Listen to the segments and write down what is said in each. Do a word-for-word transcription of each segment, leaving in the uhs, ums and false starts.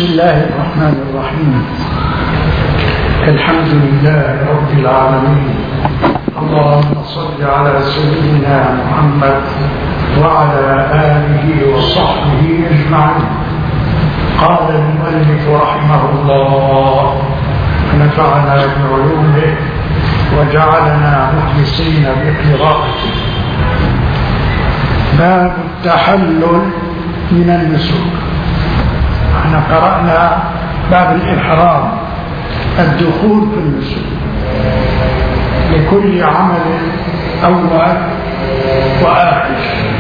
بسم الله الرحمن الرحيم. الحمد لله رب العالمين. اللهم صل على سيدنا محمد وعلى آله وصحبه أجمعين. قال المؤلف رحمه الله ونفعنا بعلومه وجعلنا مخلصين بقراءته. باب التحلل من النسك. احنا قرأنا باب الإحرام، الدخول في النسك لكل عمل أول وآخر.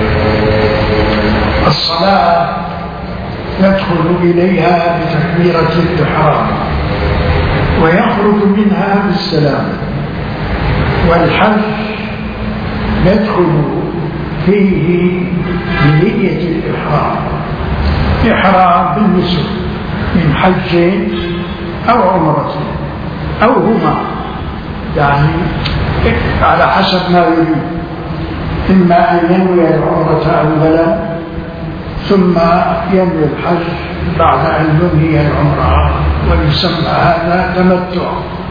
الصلاة يدخل إليها بتكبيرة الإحرام ويخرج منها بالسلام، والحج يدخل فيه بنية الإحرام، إحرام بالنسك من حج أو عمرة أو هما، يعني على حسب ما يريد، إما أن ينوي العمرة أولا ثم ينوي الحج بعد أن ينهي العمرة، ويسمى هذا تمتع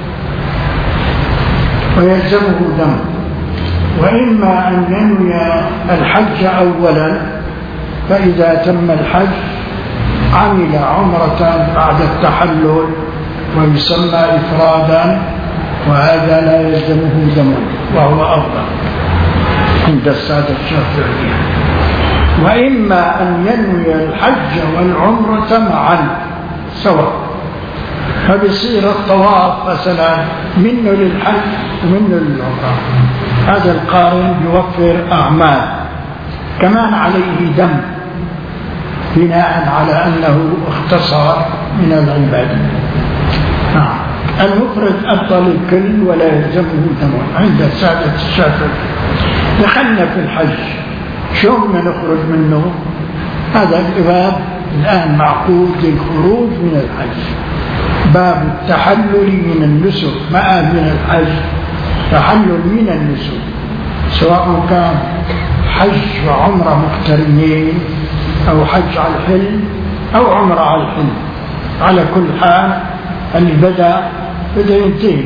ويلزمه دم. وإما أن ينوي الحج أولا، فإذا تم الحج عمل عمرة بعد التحلل ويسمى إفرادا، وهذا لا يلزمه دم وهو أفضل عند السادة الشافعية. وإما أن ينوي الحج والعمرة معا سواء، فبيصير الطواف مثلا منه للحج ومنه للعمرة، هذا القارن يوفر أعمال، كمان عليه دم بناء على أنه اختصر من العبادة. نعم، المفرد أفضل الكل ولا يلزمه دم عند السادة الشافعية. دخلنا في الحج، شو بدنا نخرج منه؟ هذا الباب الآن معقود للخروج من الحج. باب التحلل من النسك، ما من الحج، تحلل من النسك، سواء كان حج وعمرة مقترنين أو حج على الحلم أو عمرة على الحلم. على كل حال اللي بدأ بدأ ينتهي.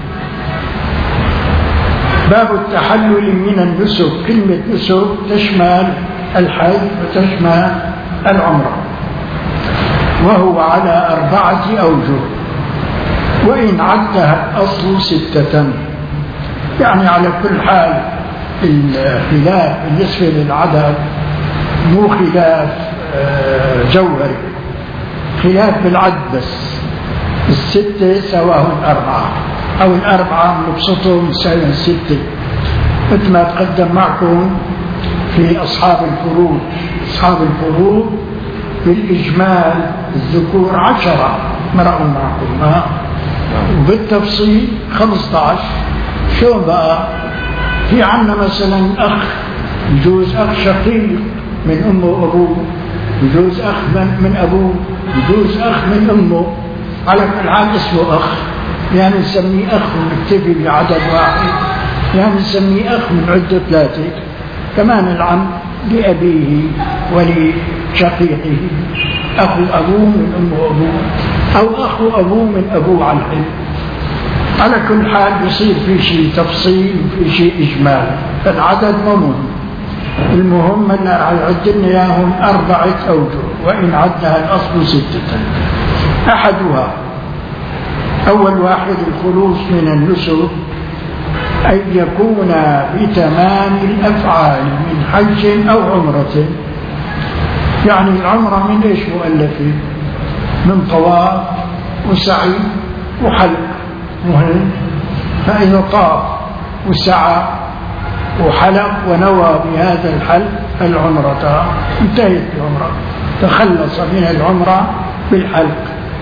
باب التحلل من النسك، كلمة نسك تشمل الحج وتشمل العمرة، وهو على أربعة أوجه، وإن عدها الأصل ستة. يعني على كل حال الخلاف بالنسبة للعدد مو خلاف جوهري، خلاف بالعد بس. الستة سواه الأربعة، أو الأربعة نبسطهم يساوي الستة، مثل ما تقدم معكم في أصحاب الفروض. أصحاب الفروض بالإجمال الذكور عشرة مرأوا معكم، وبالتفصيل خمسة عشر. شو بقى؟ في عنا مثلا أخ، يجوز أخ شقيق من أمه وأبوه، يجوز أخ من أبوه، يجوز أخ من أمه، على كل حال اسمه أخ، يعني نسميه أخ ونكتفي بعدد واحد، يعني نسميه أخ من عدة ثلاثة. كمان العم لأبيه ولشقيقه، أخو أبوه من أمه وأبوه، أو أخو أبوه من أبوه على الحلم. على كل حال بيصير في شيء تفصيل وفي شيء إجمال، العدد مهم. المهم أن عدنا إياهم أربعة أوجه، وإن عدها الأصل ستة. أحدها أول واحد الخلوص من النسك، أن يكون بتمام الأفعال من حج أو عمرة. يعني العمرة من إيش مؤلفة؟ من طواف وسعي وحلق مهم. فإذا طاف وسعى وحلق ونوى بهذا الحلق العمرة، انتهت العمرة، تخلص من العمرة بالحلق.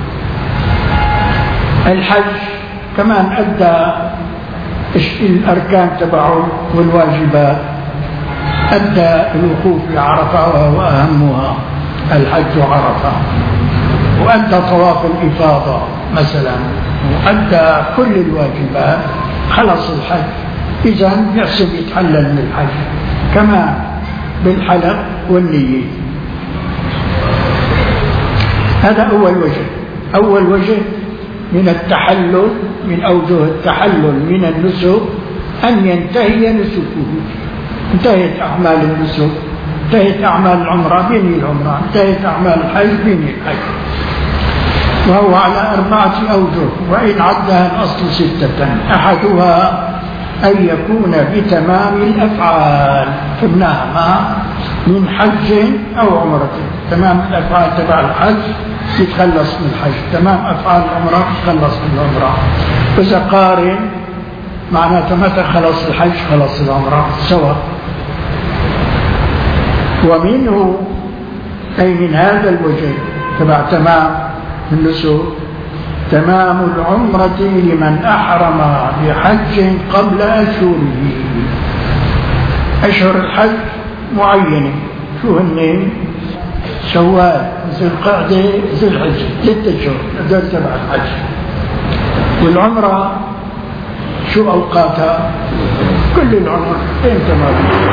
الحج كمان أدى الأركان تبعه والواجبات، أدى الوقوف بعرفة وهو أهمها الحج عرفة، وأدى طواف الإفاضة مثلا، وأدى كل الواجبات، خلص الحج. إذن يحسب يتحلل من الحج كمان بالحلق والنية. هذا أول وجه. أول وجه من التحلل، من أوجه التحلل من النسك أن ينتهي نسكه. انتهت أعمال النسك، انتهت أعمال العمرة بني العمرة، انتهت أعمال الحج بني الحج. وهو على أربعة أوجه، وإن عدها الأصل ستة. أحدها أن يكون بتمام الأفعال، فبناها من حج أو عمرة. تمام الأفعال تبع الحج يتخلص من الحج، تمام أفعال العمرة يتخلص من العمرة. وإذا قارن معناته متى خلص الحج خلص العمرة سوا. ومنه أي من هذا الوجه تبع تمام النسك تمام العمرة لمن أحرم بحج قبل أشهره. أشهر الحج معينة، شو هن؟ شوال، ذي القعدة، ذي الحجة، ستة أشهر هذول تبع الحج. والعمرة شو أوقاتها؟ كل العمر أنت ما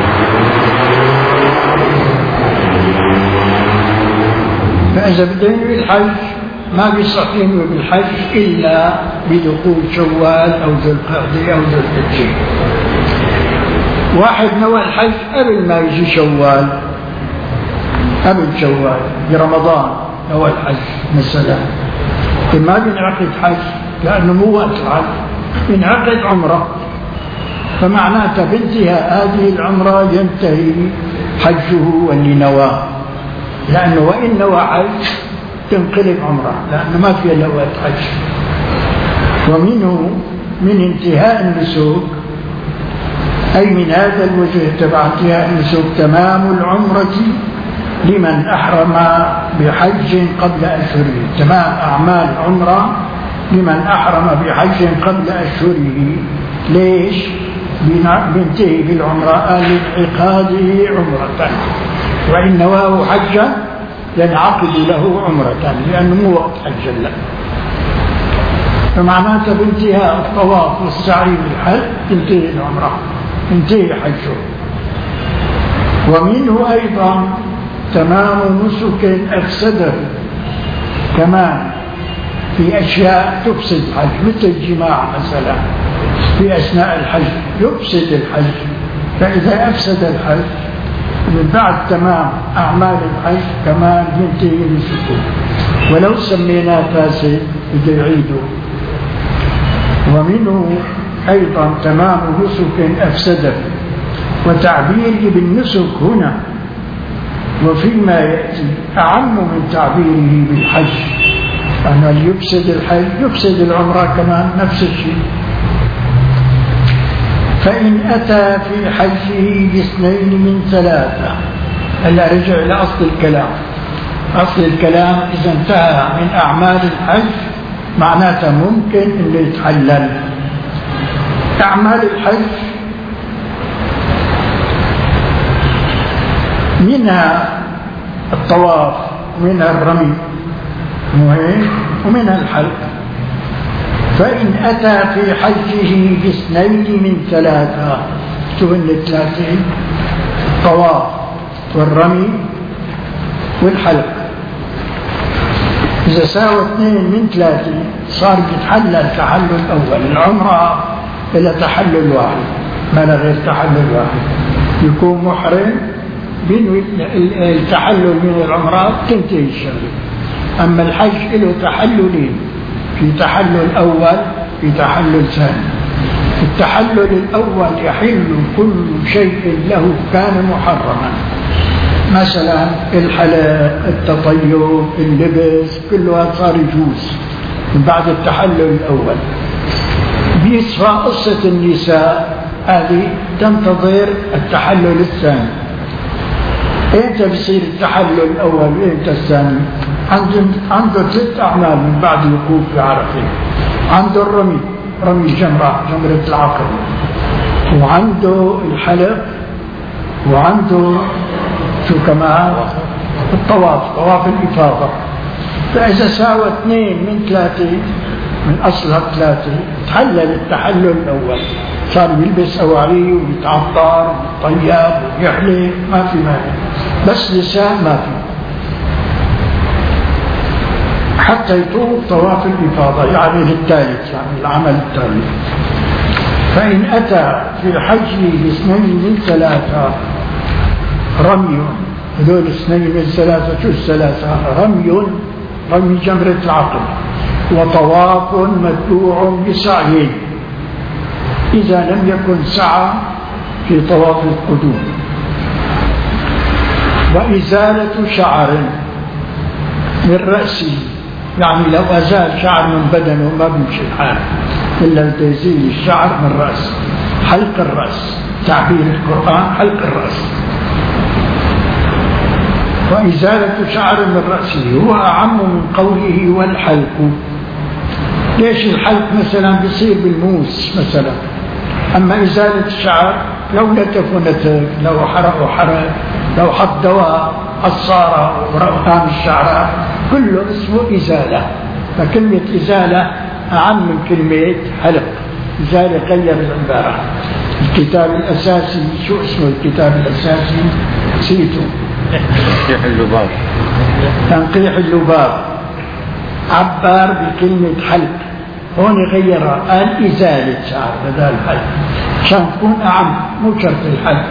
فإذا بدهم بالحج ما بيصح ينوي بالحج إلا بدخول شوال أو ذي القعدة أو ذي الحجة. واحد نوى الحج قبل ما يجي شوال، قبل شوال برمضان نوى الحج مثلا، ما بينعقد حج لأنه مو وقت الحج، بينعقد عمرة. فمعناته بانتهاء هذه العمرة ينتهي حجه واللي نواه، لأنه وإن نوى حج تنقلب عمره لأنه ما فيها إلا وقت حج. ومنه من انتهاء النسك أي من هذا الوجه تبع انتهاء النسك تمام العمرة لمن أحرم بحج قبل أشهره. تمام أعمال عمرة لمن أحرم بحج قبل أشهره. ليش؟ بينتهي بالعمرة لانعقاده عمرة، وإن نواه حجا ينعقد له عمرة لأنه مو وقت حج له. فمعناته بانتهاء الطواف والسعي بالحج تنتهي العمرة، تنتهي حجه. ومنه أيضا تمام نسك أفسده كمان في أشياء تفسد الحج، مثل الجماع مثلا في أثناء الحج يفسد الحج. فإذا أفسد الحج من بعد تمام أعمال الحج كمان ينتهي نسكه، ولو سميناه فاسد بده يعيده. ومنه أيضا تمام نسك أفسده، وتعبيره بالنسك هنا وفيما يأتي أعم من تعبيره بالحج، أنه اللي يفسد الحج يفسد العمرة كمان نفس الشيء. فإن أتى في حجه باثنين من ثلاثة. هلا رجع إلى أصل الكلام. أصل الكلام إذا انتهى من أعمال الحج معناته ممكن أنه يتحلل. أعمال الحج منها الطواف، ومنها الرمي، ومنها الحلق. فإن أتى في حجه باثنين من ثلاثة، شو هن الثلاثة؟ الطواف والرمي والحلق. إذا ساوى اثنين من ثلاثة صار يتحلل تحلل الأول. العمرة إلى تحلل واحد، ما لا غير تحلل واحد، يكون محرم بينوي التحلل من العمرة تنتهي الشغلة. أما الحج له تحللين، في تحلل أول في تحلل ثاني. التحلل الأول يحل كل شيء له كان محرما، مثلا الحلق، التطيب، اللبس، كلها صار يجوز من بعد التحلل الأول. بيصفى قصة النساء هذه تنتظر التحلل الثاني. إمتى بصير التحلل الأول وإمتى الثاني؟ عنده عنده ثلاث أعمال من بعد الوقوف في عرفة. عنده الرمي، رمي الجمرة، جمرة العقبة، وعنده الحلق، وعنده شو كمان؟ الطواف، طواف الإفاضة. فإذا ساوى اثنين من ثلاثة من أصلها ثلاثة تحلل التحلل الأول، صار يلبس أواعي ويتعطر ويطيب ويحلق، ما في مانع. بس نساء ما في. حتى يطوف طواف الإفاضة، يعني الثالث، يعني العمل الثالث. فإن أتى في حجه باثنين من ثلاثة، رمي، هذول اثنين من ثلاثة، شو الثلاثة؟ رمي، رمي جمرة العقبة، وطواف متبوع بسعي إذا لم يكن سعى في طواف القدوم، وإزالة شعر من رأسه، يعني لو أزال شعر من بدنه ما بيمشي الحال إلا تزيل الشعر من رأسه، حلق الرأس، تعبير القرآن حلق الرأس. وإزالة شعر من رأسه هو أعم من قوله والحلق. ليش الحلق مثلا بيصير بالموس مثلا، أما إزالة الشعر لو نتف ونتف، لو حرق وحرق، لو حط دواء عصارة ورقام الشعر، كله اسمه إزالة. فكلمة إزالة أعم من كلمة حلق. إزالة غير العبارة. الكتاب الأساسي شو اسمه الكتاب الأساسي؟ نسيته. تنقيح اللباب. تنقيح اللباب عبر بكلمة حلق، هون غيرها قال إزالة شعر بدل الحلق عشان تكون أعم، مو شرط الحلق.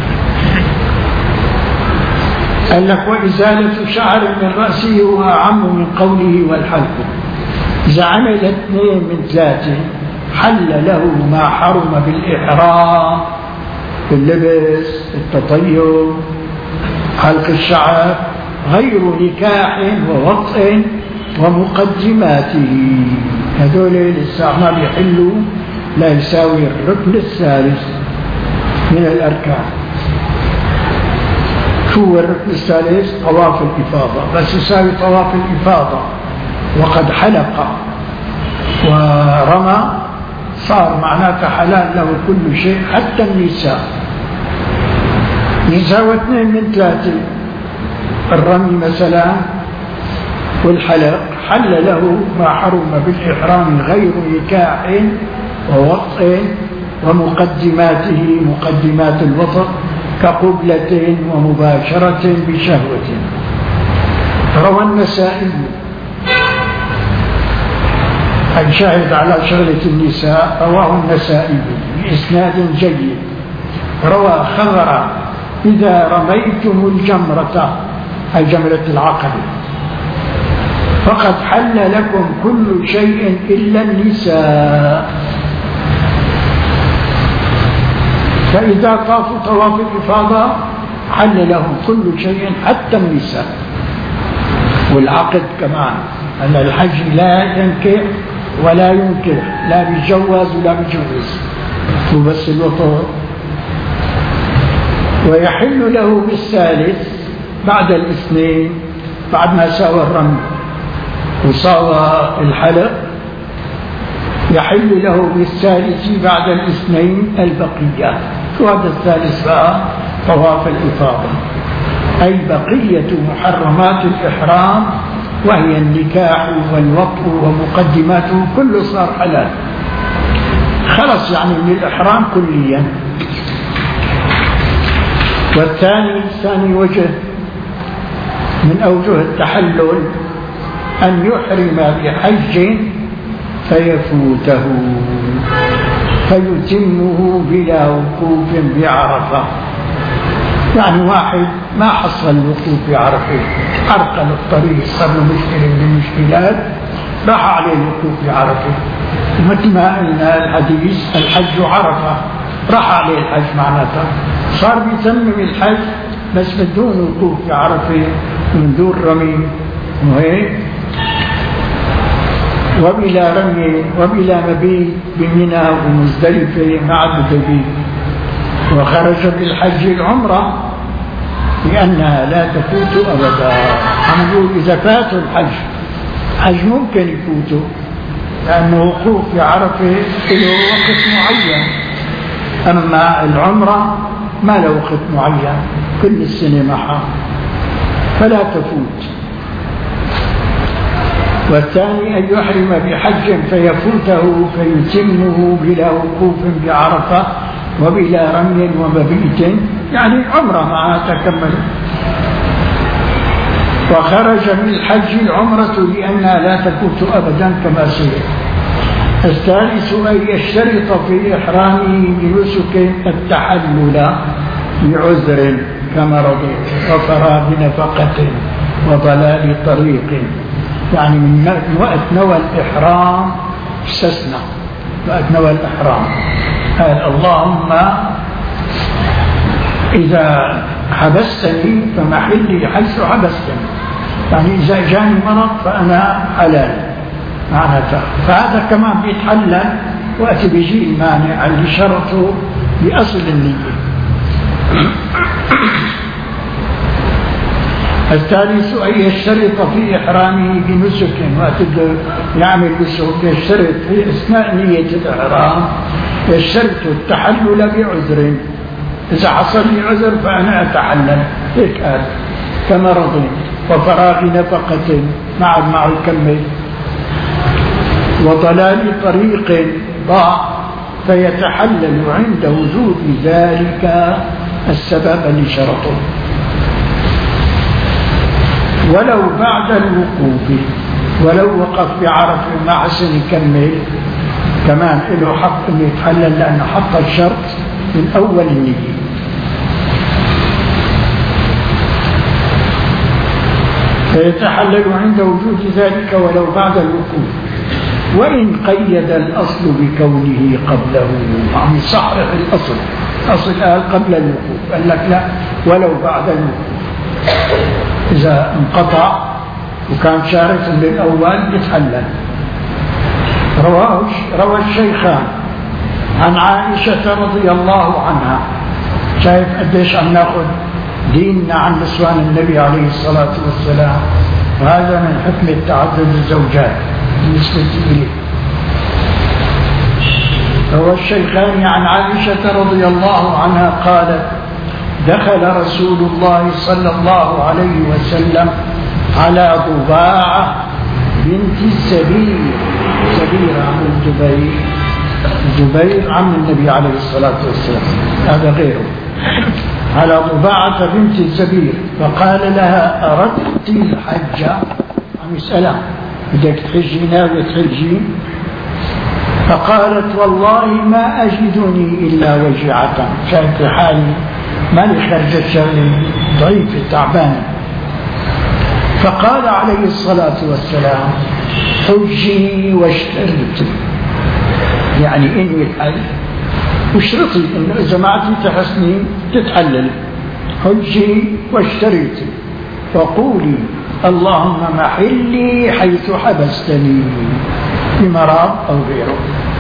قال لك وإزالة شعر من رأسه هو أعم من قوله والحلق. إذا عمل اثنين من ثلاثة حل له ما حرم بالإحرام، اللبس، التطيب، حلق الشعر، غير نكاح ووطء ومقدماته. هذول لسه ما بيحلوا، لا يساوي الركن الثالث من الأركان. شو هو الركن الثالث؟ طواف الإفاضة، بس يساوي طواف الإفاضة وقد حلق ورمى صار معناته حلال له كل شيء حتى النساء. يساوي اثنين من ثلاثة، الرمي مثلا والحلق، حل له ما حرم بالإحرام غير نكاح ووطء ومقدماته، مقدمات الوطء كقبلة ومباشرة بشهوة. روى النسائي الشاهد على شغلة النساء، رواه النسائي بإسناد جيد، روى خبر إذا رميتم الجمرة، أي جمرة العقبة، فقد حل لكم كل شيء إلا النساء. فإذا طافوا طواف الإفاضة حل لهم كل شيء حتى النساء والعقد كمان، أن الحج لا ينكح ولا ينكح، لا بيتجوز ولا بيجوز، وبس الوطء. ويحل له بالثالث بعد الاثنين، بعد ما ساوى الرمي وساوى الحلق، يحل له بالثالث بعد الاثنين البقية. وهذا الثالث بقى طواف الإفاضة، أي بقية محرمات الإحرام، وهي النكاح والوطء ومقدماته كله صار حلال، خلص يعني من الإحرام كليا. والثاني ثاني وجه من أوجه التحلل أن يحرم بحج فيفوته فيتمه بلا وقوف بعرفة. يعني واحد ما حصل الوقوف بعرفة، عرقل الطريق، صار له مشكلة من المشكلات، راح عليه الوقوف بعرفة، مثل ما قلنا الحديث الحج عرفة، راح عليه الحج معناته صار بيتمم الحج بس بدون وقوف بعرفة من دون رمي وهيك، وبلا رمي وبلا مبيت بمنى ومزدلفة مع المتبيت. وخرج بالحج العمرة لأنها لا تفوت أبدا. نقول إذا فاتوا الحج، الحج ممكن يفوتوا لأنه وقوف في عرفة له وقت معين، أما العمرة ما له وقت معين، كل السنة معها فلا تفوت. والثاني أن يحرم بحج فيفوته فيتمه بلا وقوف بعرفة وبلا رمي ومبيت، يعني عمره معها تكمل. وخرج من الحج العمرة لأنها لا تفوت أبدا كما سير. الثالث أن يشترط في إحرامه بنسك التحلل بعذر كمرض وفراغ نفقة وضلال طريق، يعني من وقت نوى الإحرام استثنى، وقت نوى الإحرام قال اللهم إذا حبستني فمحلي حيث حبستني، يعني إذا جاني مرض فأنا حلال معناتها. فهذا كمان بيتحلل وقت بيجي المانع اللي شرطه بأصل النية. الثالث أن يشترط في إحرامه بنسك، وقت يعمل نسك يشترط في أثناء نية الإحرام يشترط التحلل بعذر، إذا حصل لي عذر فأنا أتحلل، هيك قال كمرض وفراغ نفقة مع مع الكمل وضلال طريق ضاع، فيتحلل عند وجود ذلك السبب اللي شرطه ولو بعد الوقوف، ولو وقف بعرفة ما حسن يكمل كمان له حق انه يتحلل لأنه حط الشرط من أول النية. فيتحلل عند وجود ذلك ولو بعد الوقوف، وإن قيد الأصل بكونه قبله، عم يصحح الأصل، أصل قال قبل الوقوف، قال لك لا ولو بعد الوقوف، إذا انقطع وكان شارط للأول يتحلل. رواه روى الشيخان عن عائشة رضي الله عنها، شايف قديش عم ناخذ ديننا عن نسوان النبي عليه الصلاة والسلام، وهذا من حكمة تعدد الزوجات بالنسبة إليه. روى الشيخان عن عائشة رضي الله عنها قالت دخل رسول الله صلى الله عليه وسلم على ضباعة بنت الزبير، زبير عم الزبير، زبير عم النبي عليه الصلاة والسلام هذا غيره، على ضباعة بنت الزبير، فقال لها أردت الحج؟ عم يسألها بدك تحجي ناوية تحجي؟ فقالت والله ما أجدني إلا وجعة، شايف حالي مالي خرجت شغلي ضعيفة تعبانة. فقال عليه الصلاة والسلام حجي واشترطي، يعني انوي الحج واشترطي انه اذا ما عدت حسني تتحلل، حجي واشترطي وقولي اللهم محلي حيث حبستني بمرض او غيره.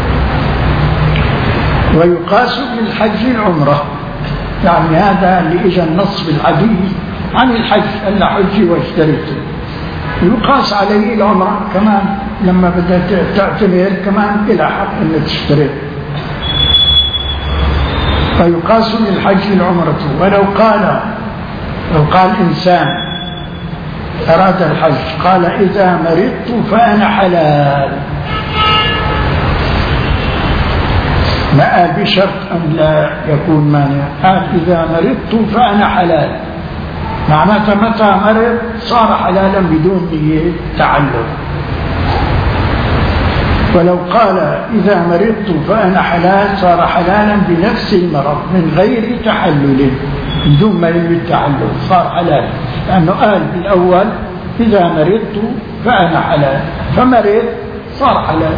ويقاس بالحج العمرة، يعني هذا اللي اجى النص بالحديث عن الحج أن حجي واشتريته، يقاس عليه العمرة كمان لما بدأت تعتمر كمان إلى حق أن تشتري. فيقاس للحج العمرة. ولو قال لو قال إنسان أراد الحج قال إذا مرضت فأنا حلال، ما قال بشرط أن لا يكون مانع، قال إذا مرضت فأنا حلال، معناته متى مرض صار حلالا بدون نية تعلل. ولو قال إذا مرضت فأنا حلال صار حلالا بنفس المرض من غير تحلل، بدون ما ينوي التحلل صار حلال، لأنه قال بالأول إذا مرضت فأنا حلال، فمرض صار حلال.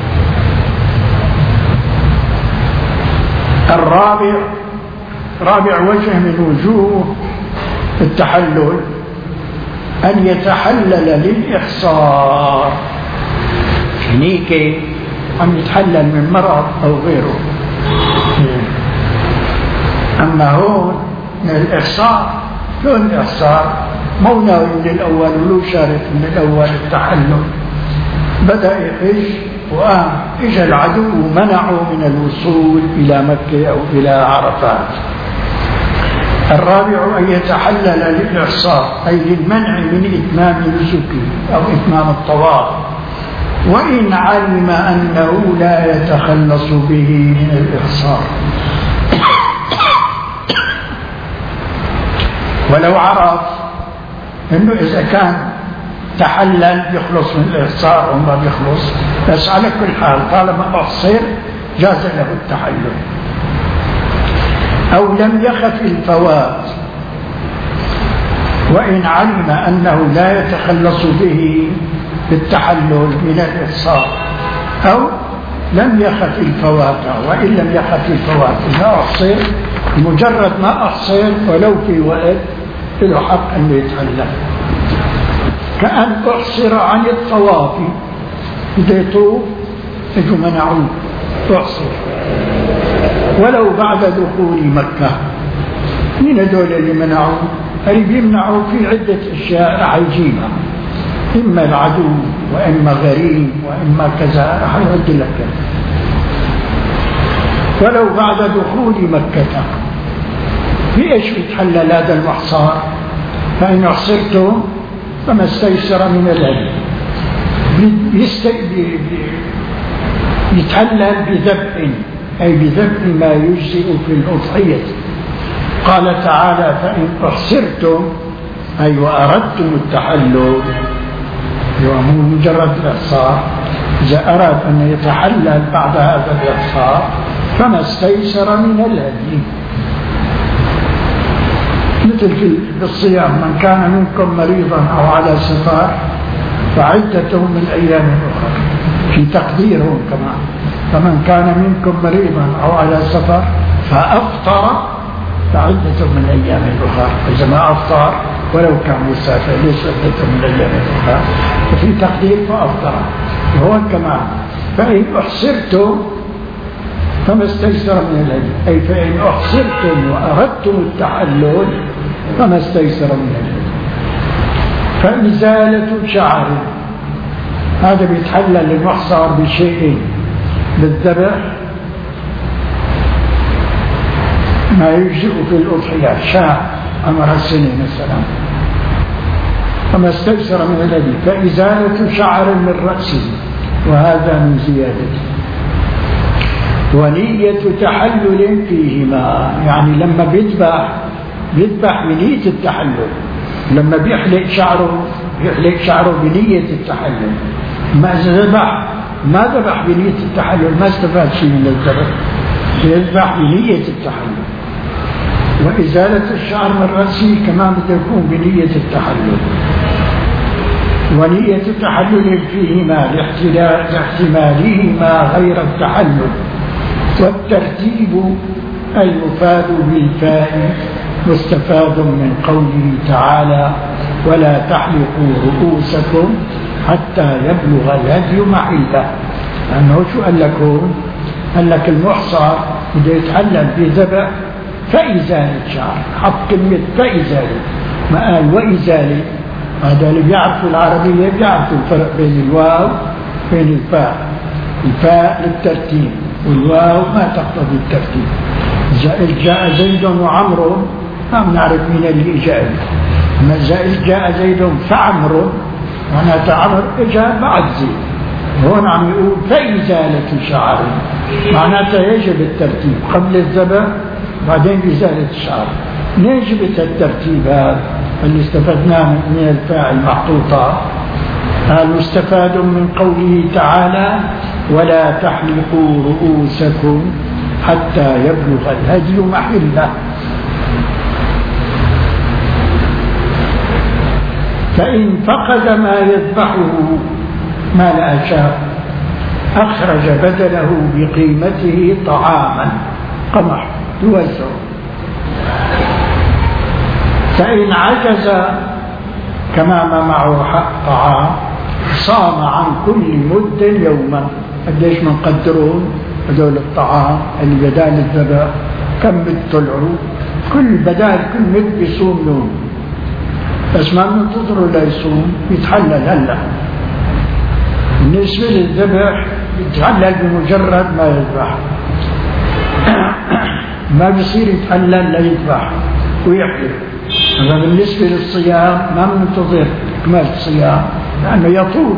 الرابع رابع وجه من وجوه التحلل أن يتحلل للإحصار، هنيك عم يتحلل من مرض أو غيره، أما هون من الإحصار له الإحصار مو ناوي من الأول ولو شارط من الأول التحلل، بدأ يحج وقام إجا العدو ومنعه من الوصول إلى مكة أو إلى عرفات. الرابع أن يتحلل للإحصار أي للمنع من إتمام نسكه أو إتمام الطواف، وإن علم أنه لا يتخلص به من الإحصار. ولو عرف إنه إذا كان تحلل بيخلص من الإحصار وما بيخلص، بس على كل حال طالما أحصر جاز له التحلل. أو لم يخف الفوات وإن علم أنه لا يتخلص به بالتحلل من الإحصار، أو لم يخف الفوات وإن لم يخف الفوات ما أحصر، مجرد ما أحصر ولو في وقت له حق أن يتحلل. كأن أحصر عن الطواف، إذا يطوف يجوا منعوه أحصر ولو بعد دخول مكة. من هذول اللي منعوه؟ اللي بيمنعوا في عدة أشياء راح يجيبها، إما العدو وإما غريب وإما كذا، راح يرد لك. ولو بعد دخول مكة في إيش يتحلل هذا المحصار؟ فإن أحصرتم فما استيسر من الهدي، يتحلل بذبح، أي بذبح ما يجزئ في الأضحية. قال تعالى: فإن أحصرتم أي وأردتم التحلل، مو مجرد الإحصار، إذا أراد أن يتحلل بعد هذا الإحصار فما استيسر من الهدي. مثل في الصيام: من كان منكم مريضا أو على سفر فعدة من أيام أخرى، في تقديرهم كمان. فمن كان منكم مريضا أو على سفر فأفطر فعدة من أيام أخرى. إذا ما أفطر ولو كان مسافر ليش عدة من أيام أخرى؟ ففي تقدير فأفطر. وهو كمان: فإن أحصرتم فما استيسر من الهدي، أي فإن أحصرتم وأردتم التحلل فما استيسر من الهدي. فإزالة شعر، هذا بيتحلل المحصر بشيئين: بالذبح ما يجزئ في الأضحية، شاء أمر السنة مثلا، فما استيسر من الهدي. فإزالة شعر من رأسه، وهذا من زيادته. ونية تحلل فيهما، يعني لما بيذبح بيذبح بنية التحلل. لما بيحلق شعره بيحلق شعره بنية التحلل. ما ذبح ما ذبح بنية التحلل ما استفاد شيء من الذبح، بيذبح بنية التحلل. وإزالة الشعر من رأسه كمان بتكون بنية التحلل. ونية تحلل فيهما لاحتمالهما غير التحلل. والترتيب المفاد بالفاء مستفاد من قوله تعالى: ولا تحلقوا رؤوسكم حتى يبلغ الهدي محله. لأنه شو قال لكم؟ قال لك المحصر بده يتحلل بذبح فإزالة شعر، حط كلمة فإزالة، ما قال وإزالة. هذا اللي بيعرفوا العربية بيعرفوا الفرق بين الواو وبين الفاء. الفاء للترتيب والواو ما تقتضي الترتيب. جاء زيد وعمرو ما بنعرف مين اللي جاء. ما جاء زيد فعمرو معناتها عمرو اجى بعد زيد. هون عم يقول فإزالة شعر، معناتها يجب الترتيب قبل الذبح بعدين إزالة الشعر. منين جبت الترتيب هذا اللي استفدناه من الفاء المحطوطة؟ قال: مستفاد من قوله تعالى: ولا تحلقوا رؤوسكم حتى يبلغ الهدي محله. فإن فقد ما يذبحه ما لا شاء أخرج بدله بقيمته طعاما، قمح يوزع. فإن عجز كما ما معه حق طعام صام عن كل مد يوما. قديش منقدرون هذول الطعام اللي بدال الذبح؟ كم مد طلعوا؟ كل بدال كل مد بيصوم يوم، بس ما بننتظره ليصوم، يتحلل هلا. بالنسبة للذبح يتحلل بمجرد ما يذبح، ما بيصير يتحلل ليذبح ويحلف. أما بالنسبة للصيام ما بننتظر كمال الصيام لأنه يطول.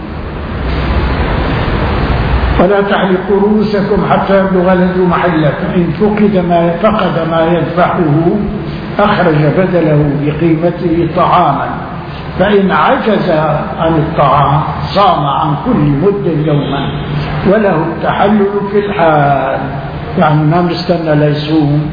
ولا تحلقوا رؤوسكم حتى يبلغ الهدي محله. فإن فقد ما فقد ما يذبحه أخرج بدله بقيمته طعاما فإن عجز عن الطعام صام عن كل مد يوما وله التحلل في الحال، يعني ما مستنى ليصوم،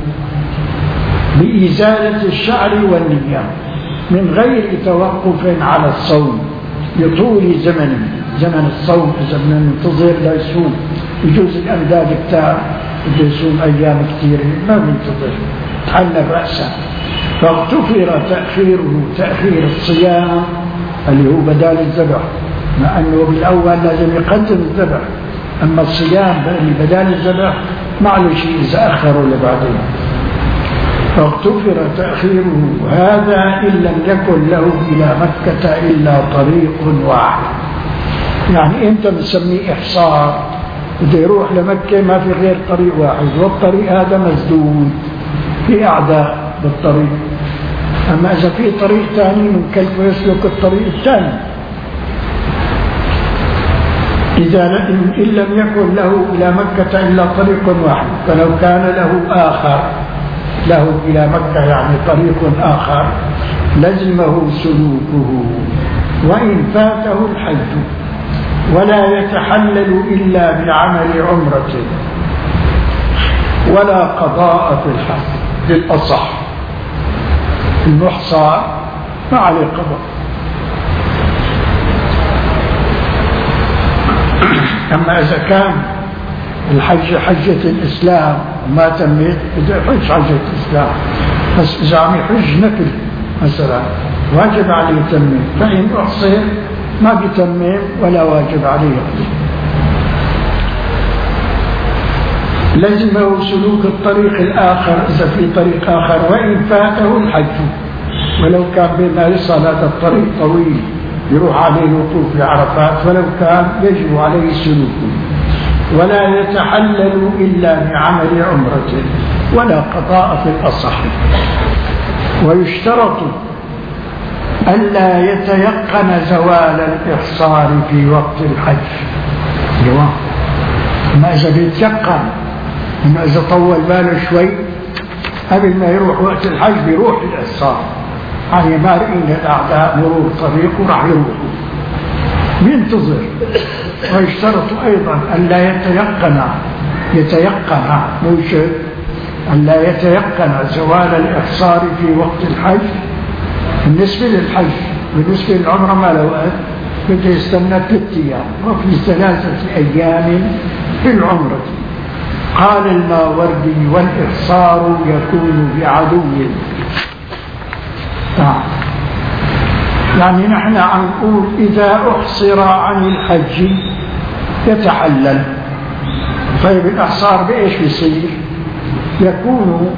بإزالة الشعر والنية من غير توقف على الصوم لطول زمن زمن الصوم. إذا بدنا ننتظر ليصوم يجوز الأمداد كتار بده يصوم أيام كثيرة ما بننتظر تحلل رأسا، فاغتفر تأخيره تأخير الصيام اللي هو بدال الذبح، مع أنه بالأول لازم يقدم الذبح، أما الصيام اللي بدال الذبح معلش إذا أخروا لبعدين. فاغتفر تأخيره، هذا إن لم يكن له إلى مكة إلا طريق واحد. يعني أنت بنسميه إحصار، بده يروح لمكة ما في غير طريق واحد، والطريق هذا مسدود في أعداء بالطريق. أما إذا في طريق ثاني ممكن يسلك الطريق الثاني. إذا إن لم يكن له إلى مكة إلا طريق واحد، فلو كان له آخر له إلى مكة يعني طريق آخر لزمه سلوكه، وإن فاته الحج ولا يتحلل إلا بعمل عمرة ولا قضاء في الحج للأصح. المحصى ما عليه قضاء. أما إذا كان الحج حجة الإسلام وما تمت بده يحج حجة الإسلام، بس إذا عم يحج نفل مثلا واجب عليه يتمم، فإن أحصر ما بيتمم ولا واجب عليه يقضي. لزمه سلوك الطريق الآخر إذا في طريق آخر، وإن فاته الحج، ولو كان بما يصل هذا الطريق طويل يروح عليه الوقوف في عرفات، ولو كان يجب عليه سلوكه. ولا يتحلل إلا بعمل عمرة ولا قضاء في الأصح. ويشترط ألا يتيقن زوال الإحصار في وقت الحج. جواب ما إذا بيتيقن إنه إذا طول باله شوي قبل ما يروح وقت الحج بيروح الإحصار، يعني مارئين الأعداء مرور طريق وراح يروحوا بينتظر. ويشترط أيضا ألا يتيقن يتيقن موجب ألا يتيقن زوال الإحصار في وقت الحج. بالنسبة للحج، بالنسبة للعمرة ما له وقت، بده يستنى ثلاثة أيام، وفي ثلاثة أيام في العمرة. قال الماوردي: والإحصار يكون بعدو. يعني نحن عم نقول إذا أحصر عن الحج يتحلل. طيب الإحصار بإيش بيصير؟ يكون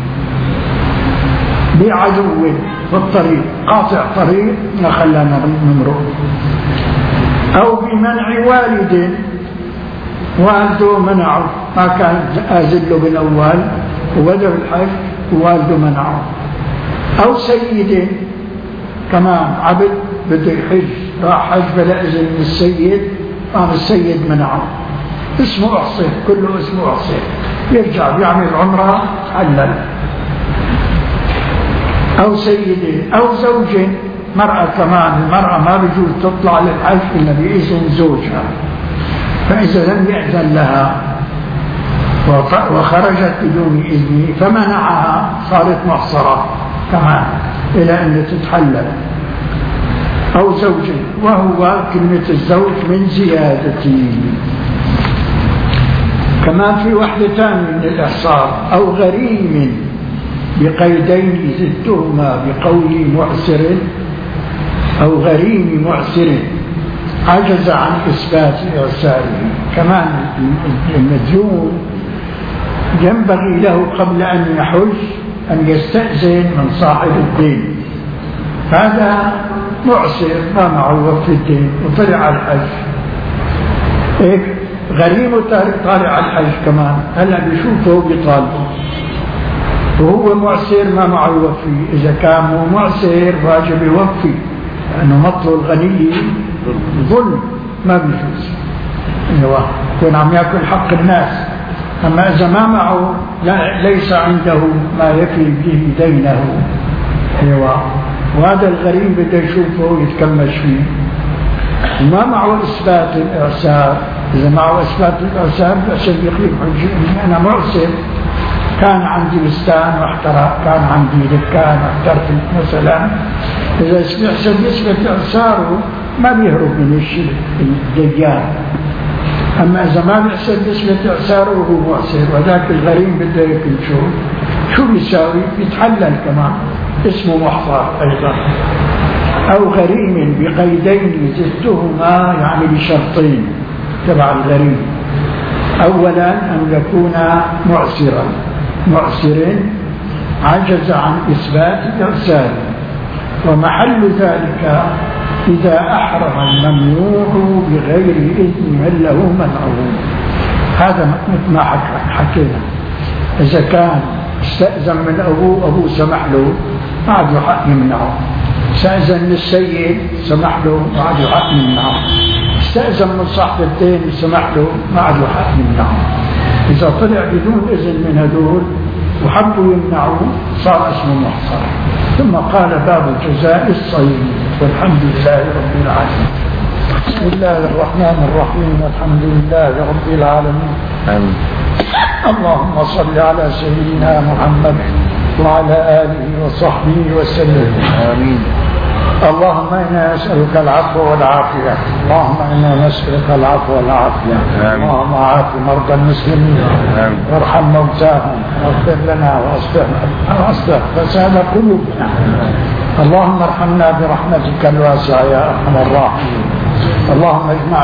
بعدو في الطريق، قاطع طريق ما خلانا نمرق، أو بمنع والد، والده منعه ما كان آزله بالأول وبدأ الحج ووالده منعه، أو سيد كمان عبد بده يحج راح حج بلا إذن من السيد، قام السيد منعه، اسمه أحصر، كله اسمه أحصر، يرجع بيعمل عمره حلل. أو سيد أو زوج، مرأة كمان، المرأة ما بيجوز تطلع للحج إلا بإذن زوجها، فإذا لم يأذن لها وخرجت بدون إذنه فمنعها صارت محصرة كمان إلى أن تتحلل. أو زوج، وهو كلمة الزوج من زيادته. كمان في وحدة ثانية من الإحصار: أو غريم بقيدين زدتهما بقول معسر، أو غريم معسر عجز عن إثبات إرساله. كمان المديون ينبغي له قبل أن يحج أن يستأذن من صاحب الدين، هذا معسر ما معه وقت الدين وطلع على الحج، إيه غريم طالع على الحج كمان، هلا بيشوفه بيطالبه وهو معسر ما معه يوفي. إذا كان هو معسر واجب يوفي، لأنه مطل الغني ظلم ما بيجوز، أيوة يكون عم يأكل حق الناس. أما إذا ما معه لا ليس عنده ما يفي به دينه، أيوة وهذا الغريم بده يشوفه يتكمش فيه، ما معه إثبات الإعسار. إذا معه إثبات الإعسار بأسر يقيم حجة إني أنا معسر، كان عندي بستان واحترق، كان عندي دكان واحترق مثلا، إذا يحسب يثبت إعساره ما بيهرب من الشيء الدجال. أما إذا ما بيحسب يثبت إعساره هو معسر، وذاك الغريم بده يكون شو شو بيساوي؟ بيتحلل كمان، اسمه محضر أيضا. أو غريم بقيدين زدتهما، يعني بشرطين تبع الغريم. أولا أن يكون معسرا، معسر عجز عن إثبات الإعسار، ومحل ذلك إذا أحرم الممنوع بغير إذن من له منعه. هذا مثل ما حكينا، إذا كان استأذن من أبوه، أبوه سمح له، ما عنده حق يمنعه. استأذن من السيد سمح له، ما عنده حق يمنعه. استأذن من صاحب الدين سمح له، ما عنده حق يمنعه. إذا طلع بدون إذن من هدول وحبوا يمنعوه صار اسمه محصر. ثم قال باب جزاء الصيد، والحمد لله رب العالمين. بسم الله الرحمن الرحيم، الحمد لله رب العالمين. آمين. اللهم صل على سيدنا محمد وعلى آله وصحبه وسلم. آمين. اللهم إنا نسألك العفو والعافية، اللهم إنا نسألك العفو والعافية. اللهم عاف مرضى المسلمين، وارحم موتاهم، واغفر لنا واصلح فساد قلوبنا. اللهم ارحمنا برحمتك الواسعة يا أرحم الراحمين. اللهم اجمع